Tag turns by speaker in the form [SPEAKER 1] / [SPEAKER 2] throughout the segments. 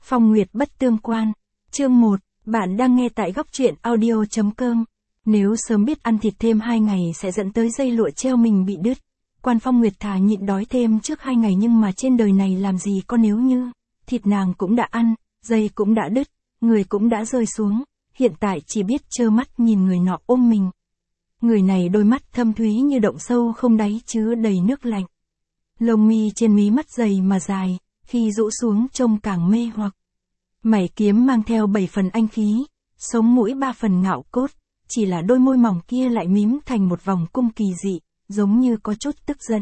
[SPEAKER 1] Phong Nguyệt bất tương quan. Chương 1, bạn đang nghe tại góc truyện audio.com. Nếu sớm biết ăn thịt thêm 2 ngày sẽ dẫn tới dây lụa treo mình bị đứt. Quan Phong Nguyệt thà nhịn đói thêm trước 2 ngày, nhưng mà trên đời này làm gì có nếu như. Thịt nàng cũng đã ăn, dây cũng đã đứt, người cũng đã rơi xuống, hiện tại chỉ biết trơ mắt nhìn người nọ ôm mình. Người này đôi mắt thâm thúy như động sâu không đáy chứa đầy nước lạnh. Lông mi trên mí mắt dày mà dài, khi rũ xuống trông càng mê hoặc. Mày kiếm mang theo 7 phần anh khí, sống mũi 3 phần ngạo cốt, chỉ là đôi môi mỏng kia lại mím thành một vòng cung kỳ dị, giống như có chút tức giận.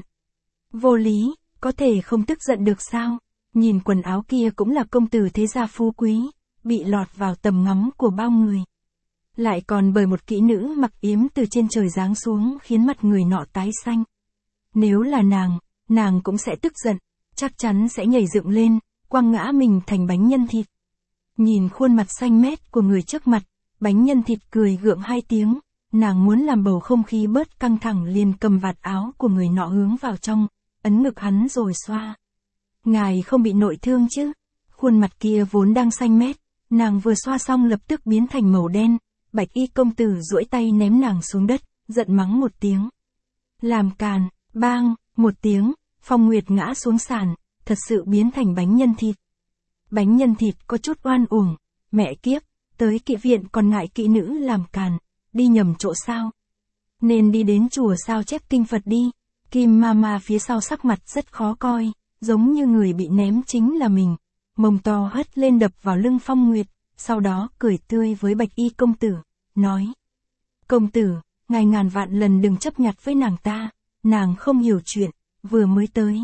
[SPEAKER 1] Vô lý, có thể không tức giận được sao? Nhìn quần áo kia cũng là công tử thế gia phú quý, bị lọt vào tầm ngắm của bao người. Lại còn bởi một kỹ nữ mặc yếm từ trên trời giáng xuống khiến mặt người nọ tái xanh. Nếu là nàng cũng sẽ tức giận, chắc chắn sẽ nhảy dựng lên, quăng ngã mình thành bánh nhân thịt. Nhìn khuôn mặt xanh mét của người trước mặt, bánh nhân thịt cười gượng 2 tiếng, nàng muốn làm bầu không khí bớt căng thẳng liền cầm vạt áo của người nọ hướng vào trong, ấn ngực hắn rồi xoa. Ngài không bị nội thương chứ? Khuôn mặt kia vốn đang xanh mét, nàng vừa xoa xong lập tức biến thành màu đen. Bạch y công tử duỗi tay ném nàng xuống đất, giận mắng một tiếng. Làm càn, bang, một tiếng, Phong Nguyệt ngã xuống sàn, thật sự biến thành bánh nhân thịt. Bánh nhân thịt có chút oan uổng, mẹ kiếp, tới kỵ viện còn ngại kỵ nữ làm càn, đi nhầm chỗ sao? Nên đi đến chùa sao chép kinh Phật đi. Kim Mama phía sau sắc mặt rất khó coi, giống như người bị ném chính là mình. Mông to hất lên đập vào lưng Phong Nguyệt, sau đó cười tươi với Bạch y công tử, nói. Công tử, ngài ngàn vạn lần đừng chấp nhặt với nàng ta, nàng không hiểu chuyện, vừa mới tới.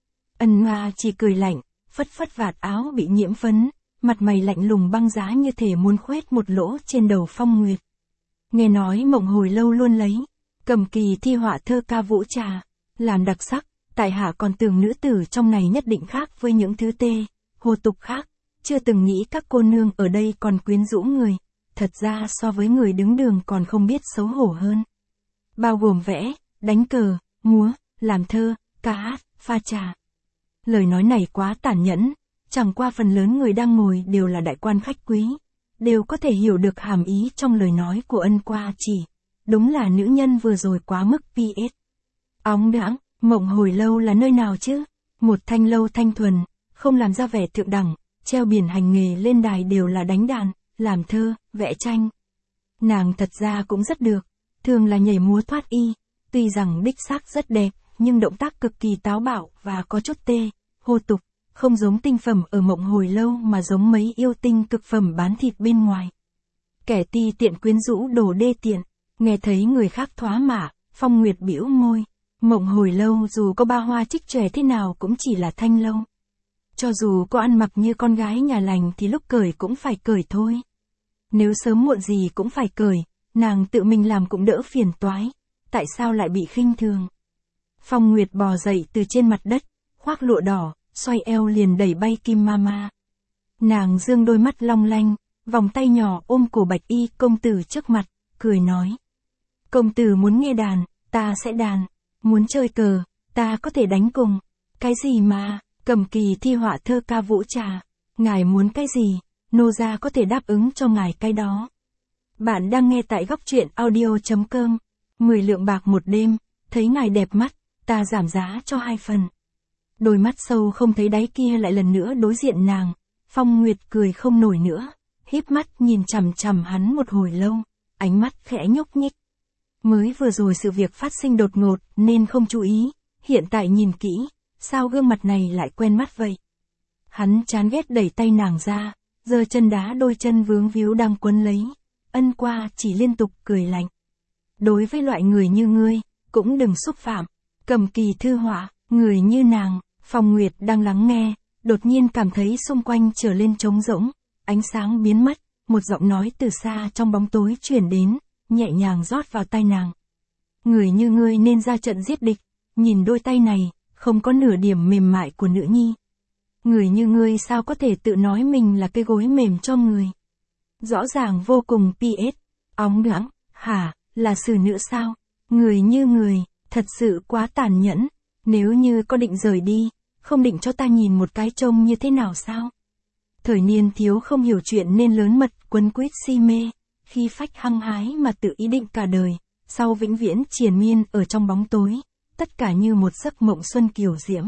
[SPEAKER 1] Ân Nga chỉ cười lạnh, phất phất vạt áo bị nhiễm phấn, mặt mày lạnh lùng băng giá như thể muốn khoét một lỗ trên đầu Phong Nguyệt. Nghe nói Mộng Hồi Lâu luôn lấy cầm kỳ thi họa thơ ca vũ trà làm đặc sắc, tại hạ còn tưởng nữ tử trong này nhất định khác với những thứ hồ tục khác, chưa từng nghĩ các cô nương ở đây còn quyến rũ người, thật ra so với người đứng đường còn không biết xấu hổ hơn. Bao gồm vẽ, đánh cờ, múa, làm thơ, ca hát, pha trà. Lời nói này quá tàn nhẫn, chẳng qua phần lớn người đang ngồi đều là đại quan khách quý, đều có thể hiểu được hàm ý trong lời nói của Ân Qua chỉ. Đúng là nữ nhân vừa rồi quá mức PS. Óng đãng, Mộng Hồi Lâu là nơi nào chứ? Một thanh lâu thanh thuần, không làm ra vẻ thượng đẳng, treo biển hành nghề lên đài đều là đánh đàn, làm thơ, vẽ tranh. Nàng thật ra cũng rất được, thường là nhảy múa thoát y, tuy rằng đích xác rất đẹp, nhưng động tác cực kỳ táo bạo và có chút hồ tục, không giống tinh phẩm ở Mộng Hồi Lâu mà giống mấy yêu tinh cực phẩm bán thịt bên ngoài. Kẻ ti tiện quyến rũ đồ đê tiện, nghe thấy người khác thoá mạ, Phong Nguyệt bĩu môi. Mộng Hồi Lâu dù có ba hoa trích chòe thế nào cũng chỉ là thanh lâu. Cho dù có ăn mặc như con gái nhà lành thì lúc cởi cũng phải cởi thôi. Nếu sớm muộn gì cũng phải cởi, nàng tự mình làm cũng đỡ phiền toái, tại sao lại bị khinh thường? Phong Nguyệt bò dậy từ trên mặt đất, khoác lụa đỏ, xoay eo liền đẩy bay Kim Mama. Nàng dương đôi mắt long lanh, vòng tay nhỏ ôm cổ Bạch y công tử trước mặt, cười nói. Công tử muốn nghe đàn, ta sẽ đàn, muốn chơi cờ, ta có thể đánh cùng. Cái gì mà, cầm kỳ thi họa thơ ca vũ trà, ngài muốn cái gì, nô gia có thể đáp ứng cho ngài cái đó. Bạn đang nghe tại góc truyện audio.com, 10 lượng bạc một đêm, thấy ngài đẹp mắt, ta giảm giá cho 2 phần. Đôi mắt sâu không thấy đáy kia lại lần nữa đối diện nàng, Phong Nguyệt cười không nổi nữa, híp mắt nhìn chằm chằm hắn một hồi lâu, ánh mắt khẽ nhúc nhích. Mới vừa rồi sự việc phát sinh đột ngột nên không chú ý, hiện tại nhìn kỹ, sao gương mặt này lại quen mắt vậy? Hắn chán ghét đẩy tay nàng ra, giơ chân đá đôi chân vướng víu đang quấn lấy. Ân Qua chỉ liên tục cười lạnh. Đối với loại người như ngươi, cũng đừng xúc phạm. Cầm kỳ thư họa, người như nàng. Phong Nguyệt đang lắng nghe, đột nhiên cảm thấy xung quanh trở lên trống rỗng, ánh sáng biến mất, một giọng nói từ xa trong bóng tối truyền đến, nhẹ nhàng rót vào tai nàng. Người như ngươi nên ra trận giết địch, nhìn đôi tay này, không có nửa điểm mềm mại của nữ nhi. Người như ngươi sao có thể tự nói mình là cái gối mềm cho người. Rõ ràng vô cùng PS, óng đãng, hả, là xử nữ sao? Người như người, thật sự quá tàn nhẫn, nếu như có định rời đi, không định cho ta nhìn một cái trông như thế nào sao? Thời niên thiếu không hiểu chuyện nên lớn mật quấn quýt si mê, khi phách hăng hái mà tự ý định cả đời, sau vĩnh viễn triền miên ở trong bóng tối, tất cả như một giấc mộng xuân kiều diễm.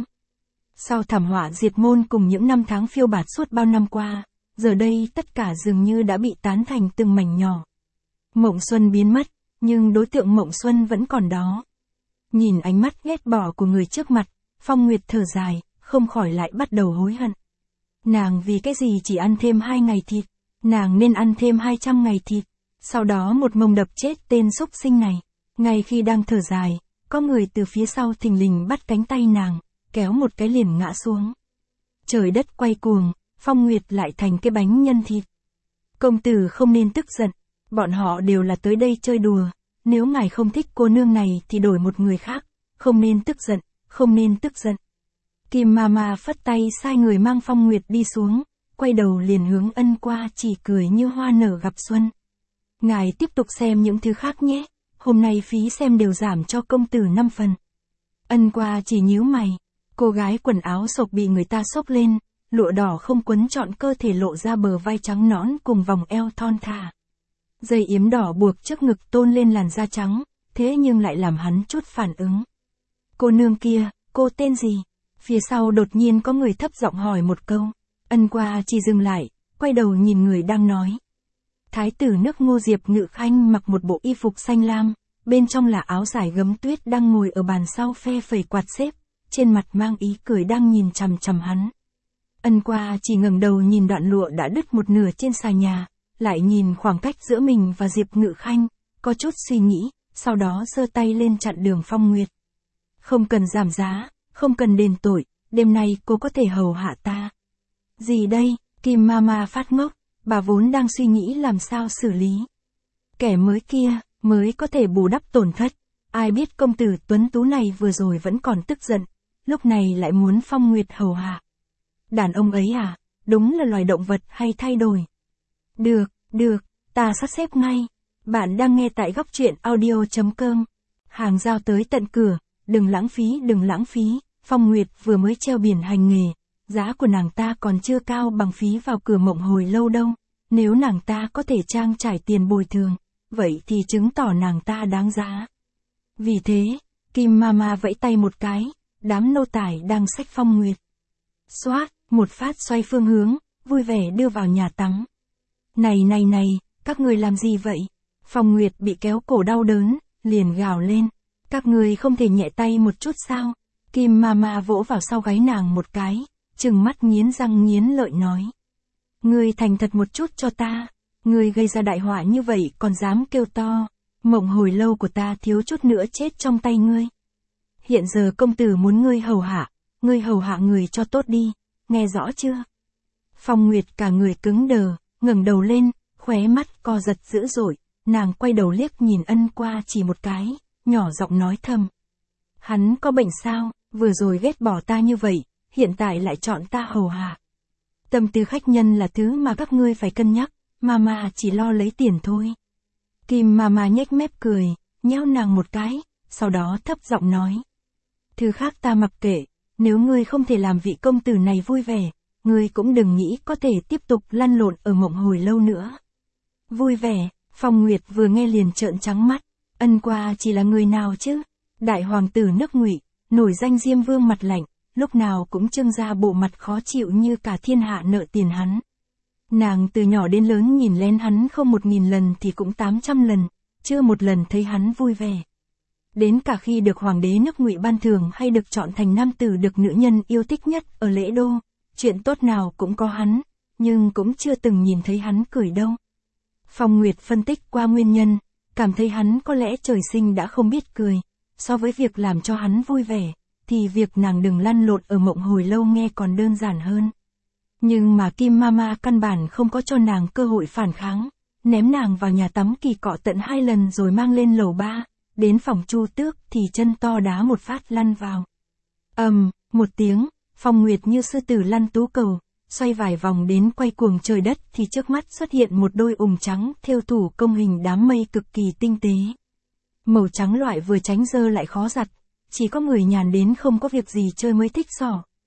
[SPEAKER 1] Sau thảm họa diệt môn cùng những năm tháng phiêu bạt suốt bao năm qua, giờ đây tất cả dường như đã bị tán thành từng mảnh nhỏ. Mộng xuân biến mất, nhưng đối tượng mộng xuân vẫn còn đó. Nhìn ánh mắt ghét bỏ của người trước mặt, Phong Nguyệt thở dài, không khỏi lại bắt đầu hối hận. Nàng vì cái gì chỉ ăn thêm 2 ngày thịt, nàng nên ăn thêm 200 ngày thịt, sau đó một mông đập chết tên súc sinh này. Ngay khi đang thở dài, có người từ phía sau thình lình bắt cánh tay nàng, kéo một cái liền ngã xuống. Trời đất quay cuồng, Phong Nguyệt lại thành cái bánh nhân thịt. Công tử không nên tức giận, bọn họ đều là tới đây chơi đùa, nếu ngài không thích cô nương này thì đổi một người khác, không nên tức giận, không nên tức giận. Kim Mama phất tay sai người mang Phong Nguyệt đi xuống, quay đầu liền hướng Ân Qua chỉ cười như hoa nở gặp xuân. Ngài tiếp tục xem những thứ khác nhé, hôm nay phí xem đều giảm cho công tử 5 phần. Ân Qua chỉ nhíu mày, cô gái quần áo sộc bị người ta xốc lên, lụa đỏ không quấn trọn cơ thể lộ ra bờ vai trắng nõn cùng vòng eo thon thả. Dây yếm đỏ buộc trước ngực tôn lên làn da trắng, thế nhưng lại làm hắn chút phản ứng. Cô nương kia, cô tên gì? Phía sau đột nhiên có người thấp giọng hỏi một câu. Ân Qua chỉ dừng lại, quay đầu nhìn người đang nói. Thái tử nước Ngô Diệp Ngự Khanh mặc một bộ y phục xanh lam, bên trong là áo dài gấm tuyết đang ngồi ở bàn sau phe phẩy quạt xếp, trên mặt mang ý cười đang nhìn chằm chằm hắn. Ân Qua chỉ ngẩng đầu nhìn đoạn lụa đã đứt một nửa trên xà nhà, lại nhìn khoảng cách giữa mình và Diệp Ngự Khanh, có chút suy nghĩ, sau đó giơ tay lên chặn đường Phong Nguyệt. Không cần giảm giá, không cần đền tội, đêm nay cô có thể hầu hạ ta. Gì đây? Kim Mama phát ngốc, bà vốn đang suy nghĩ làm sao xử lý. Kẻ mới kia, mới có thể bù đắp tổn thất, ai biết công tử tuấn tú này vừa rồi vẫn còn tức giận, lúc này lại muốn Phong Nguyệt hầu hạ. Đàn ông ấy à, đúng là loài động vật hay thay đổi. Được, ta sắp xếp ngay. Bạn đang nghe tại góc truyện audio.com. Hàng giao tới tận cửa, đừng lãng phí, Phong Nguyệt vừa mới treo biển hành nghề, giá của nàng ta còn chưa cao bằng phí vào cửa Mộng Hồi Lâu đâu, nếu nàng ta có thể trang trải tiền bồi thường, vậy thì chứng tỏ nàng ta đáng giá. Vì thế, Kim Mama vẫy tay một cái, đám nô tài đang xách Phong Nguyệt. Xoát, một phát xoay phương hướng, vui vẻ đưa vào nhà tắm. Này, các người làm gì vậy? Phong Nguyệt bị kéo cổ đau đớn, liền gào lên. Các người không thể nhẹ tay một chút sao? Kim Mama vỗ vào sau gáy nàng một cái, trừng mắt nghiến răng nghiến lợi nói. Ngươi thành thật một chút cho ta, ngươi gây ra đại họa như vậy còn dám kêu to, Mộng Hồi Lâu của ta thiếu chút nữa chết trong tay ngươi. Hiện giờ công tử muốn ngươi hầu hạ người cho tốt đi, nghe rõ chưa? Phong Nguyệt cả người cứng đờ, ngẩng đầu lên, khóe mắt co giật dữ dội, nàng quay đầu liếc nhìn Ân Qua chỉ một cái, nhỏ giọng nói thầm. Hắn có bệnh sao, vừa rồi ghét bỏ ta như vậy, hiện tại lại chọn ta hầu hạ. Tâm tư khách nhân là thứ mà các ngươi phải cân nhắc, Mama chỉ lo lấy tiền thôi. Kim Mama nhếch mép cười, nhéo nàng một cái, sau đó thấp giọng nói. Thứ khác ta mặc kệ, nếu ngươi không thể làm vị công tử này vui vẻ, ngươi cũng đừng nghĩ có thể tiếp tục lăn lộn ở Mộng Hồi Lâu nữa. Vui vẻ, Phong Nguyệt vừa nghe liền trợn trắng mắt, Ân Qua chỉ là người nào chứ? Đại hoàng tử nước Ngụy, nổi danh Diêm Vương mặt lạnh, lúc nào cũng trưng ra bộ mặt khó chịu như cả thiên hạ nợ tiền hắn. Nàng từ nhỏ đến lớn nhìn lén hắn không 1000 lần thì cũng 800 lần, chưa một lần thấy hắn vui vẻ. Đến cả khi được hoàng đế nước Ngụy ban thưởng hay được chọn thành nam tử được nữ nhân yêu thích nhất ở lễ đô, chuyện tốt nào cũng có hắn, nhưng cũng chưa từng nhìn thấy hắn cười đâu. Phong Nguyệt phân tích qua nguyên nhân, cảm thấy hắn có lẽ trời sinh đã không biết cười, so với việc làm cho hắn vui vẻ, thì việc nàng đừng lăn lộn ở Mộng Hồi Lâu nghe còn đơn giản hơn. Nhưng mà Kim Mama căn bản không có cho nàng cơ hội phản kháng, ném nàng vào nhà tắm kỳ cọ tận 2 lần rồi mang lên lầu 3, đến phòng Chu Tước thì chân to đá một phát lăn vào. Một tiếng, Phong Nguyệt như sư tử lăn tú cầu, xoay vài vòng đến quay cuồng trời đất thì trước mắt xuất hiện một đôi ủng trắng thêu thủ công hình đám mây cực kỳ tinh tế. Màu trắng loại vừa tránh dơ lại khó giặt, chỉ có người nhàn đến không có việc gì chơi mới thích xỏ,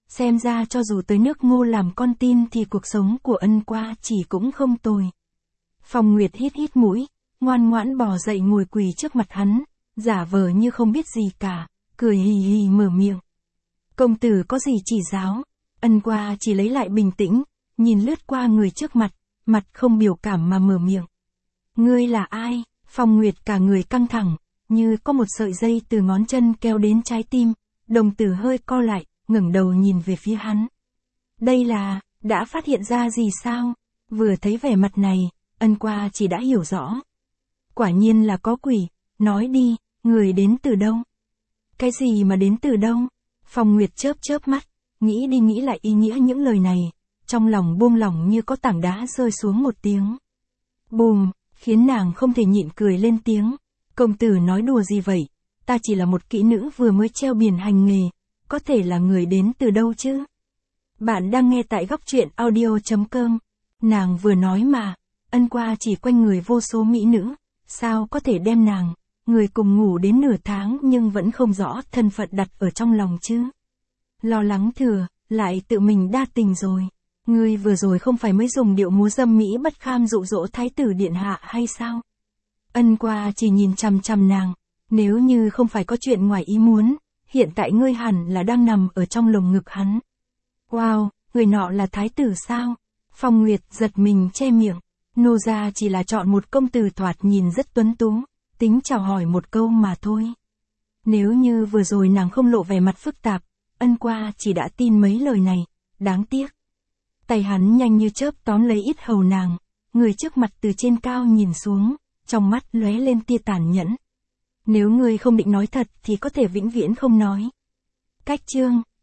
[SPEAKER 1] xem ra cho dù tới nước Ngô làm con tin thì cuộc sống của Ân Qua chỉ cũng không tồi. Phong Nguyệt hít hít mũi, ngoan ngoãn bò dậy ngồi quỳ trước mặt hắn, giả vờ như không biết gì cả, cười hì hì mở miệng. Công tử có gì chỉ giáo? Ân Qua chỉ lấy lại bình tĩnh, nhìn lướt qua người trước mặt, mặt không biểu cảm mà mở miệng. Ngươi là ai? Phong Nguyệt cả người căng thẳng, như có một sợi dây từ ngón chân kéo đến trái tim, đồng tử hơi co lại, ngẩng đầu nhìn về phía hắn. Đây là, đã phát hiện ra gì sao? Vừa thấy vẻ mặt này, Ân Qua chỉ đã hiểu rõ. Quả nhiên là có quỷ, nói đi, người đến từ đâu? Cái gì mà đến từ đâu? Phong Nguyệt chớp chớp mắt, nghĩ đi nghĩ lại ý nghĩa những lời này, trong lòng buông lỏng như có tảng đá rơi xuống một tiếng. Bùm, khiến nàng không thể nhịn cười lên tiếng. Công tử nói đùa gì vậy? Ta chỉ là một kỹ nữ vừa mới treo biển hành nghề, có thể là người đến từ đâu chứ? Bạn đang nghe tại góc truyện audio.com. Nàng vừa nói mà, Ân Qua chỉ quanh người vô số mỹ nữ, sao có thể đem nàng, người cùng ngủ đến nửa tháng nhưng vẫn không rõ thân phận đặt ở trong lòng chứ? Lo lắng thừa, lại tự mình đa tình rồi. Ngươi vừa rồi không phải mới dùng điệu múa dâm mỹ bất kham dụ dỗ thái tử điện hạ hay sao? Ân Qua chỉ nhìn chằm chằm nàng, nếu như không phải có chuyện ngoài ý muốn, hiện tại ngươi hẳn là đang nằm ở trong lồng ngực hắn. Wow, người nọ là thái tử sao? Phong Nguyệt giật mình che miệng, nô gia chỉ là chọn một công tử thoạt nhìn rất tuấn tú, tính chào hỏi một câu mà thôi. Nếu như vừa rồi nàng không lộ vẻ mặt phức tạp, Ân Qua chỉ đã tin mấy lời này, đáng tiếc. Tay hắn nhanh như chớp tóm lấy yết hầu nàng, người trước mặt từ trên cao nhìn xuống, trong mắt lóe lên tia tàn nhẫn. Nếu ngươi không định nói thật thì có thể vĩnh viễn không nói. Cách chương,